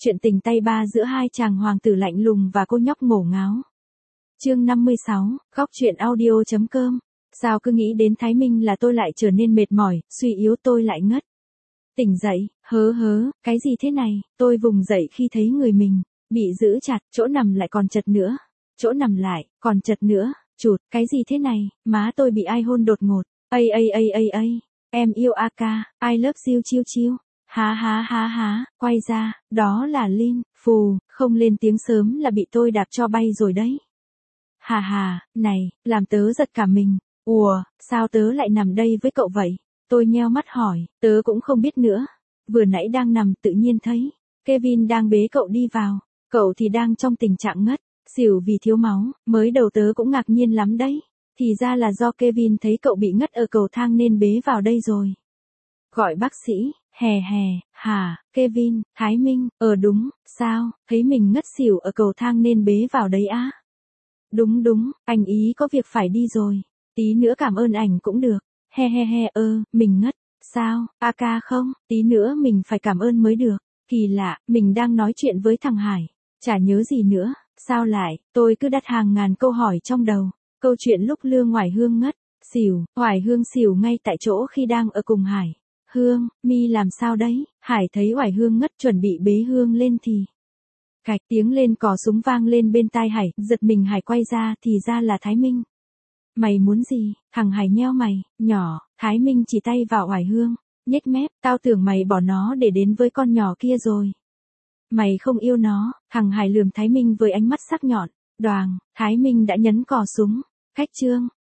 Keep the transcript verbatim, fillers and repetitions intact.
Chuyện tình tay ba giữa hai chàng hoàng tử lạnh lùng và cô nhóc ngổ ngáo. Chương năm mươi sáu, góc truyện audio.com. Sao cứ nghĩ đến Thái Minh là tôi lại trở nên mệt mỏi, suy yếu, tôi lại ngất. Tỉnh dậy, hớ hớ, cái gì thế này? Tôi vùng dậy khi thấy người mình bị giữ chặt, chỗ nằm lại còn chật nữa. Chỗ nằm lại, còn chật nữa, chụt, cái gì thế này? Má tôi bị ai hôn đột ngột. Ây ây ây ây ây, em yêu a ca, I love you chiêu chiêu. Há há há há, quay ra, đó là Linh, phù, không lên tiếng sớm là bị tôi đạp cho bay rồi đấy. Hà hà, này, làm tớ giật cả mình. Ùa, sao tớ lại nằm đây với cậu vậy? Tôi nheo mắt hỏi, tớ cũng không biết nữa. Vừa nãy đang nằm tự nhiên thấy Kevin đang bế cậu đi vào, cậu thì đang trong tình trạng ngất, xỉu vì thiếu máu, mới đầu tớ cũng ngạc nhiên lắm đấy. Thì ra là do Kevin thấy cậu bị ngất ở cầu thang nên bế vào đây rồi. Gọi bác sĩ, hè hè, hả, Kevin, Thái Minh, ờ đúng, sao, thấy mình ngất xỉu ở cầu thang nên bế vào đấy á. Đúng đúng, anh ý có việc phải đi rồi, tí nữa cảm ơn ảnh cũng được, he he he ơ, mình ngất, sao, a ca không, tí nữa mình phải cảm ơn mới được, kỳ lạ, mình đang nói chuyện với thằng Hải, chả nhớ gì nữa, sao lại, tôi cứ đặt hàng ngàn câu hỏi trong đầu, câu chuyện lúc Lương Hoài Hương ngất, xỉu, Hoài Hương xỉu ngay tại chỗ khi đang ở cùng Hải. Hương, mi làm sao đấy? Hải thấy Hoài Hương ngất chuẩn bị bế Hương lên thì cạch tiếng lên cò súng vang lên bên tai Hải, giật mình Hải quay ra thì ra là Thái Minh. Mày muốn gì? Thằng Hải nheo mày, nhỏ, Thái Minh chỉ tay vào Hoài Hương, nhếch mép, tao tưởng mày bỏ nó để đến với con nhỏ kia rồi. Mày không yêu nó, thằng Hải lườm Thái Minh với ánh mắt sắc nhọn, đoàng, Thái Minh đã nhấn cò súng, khách trương,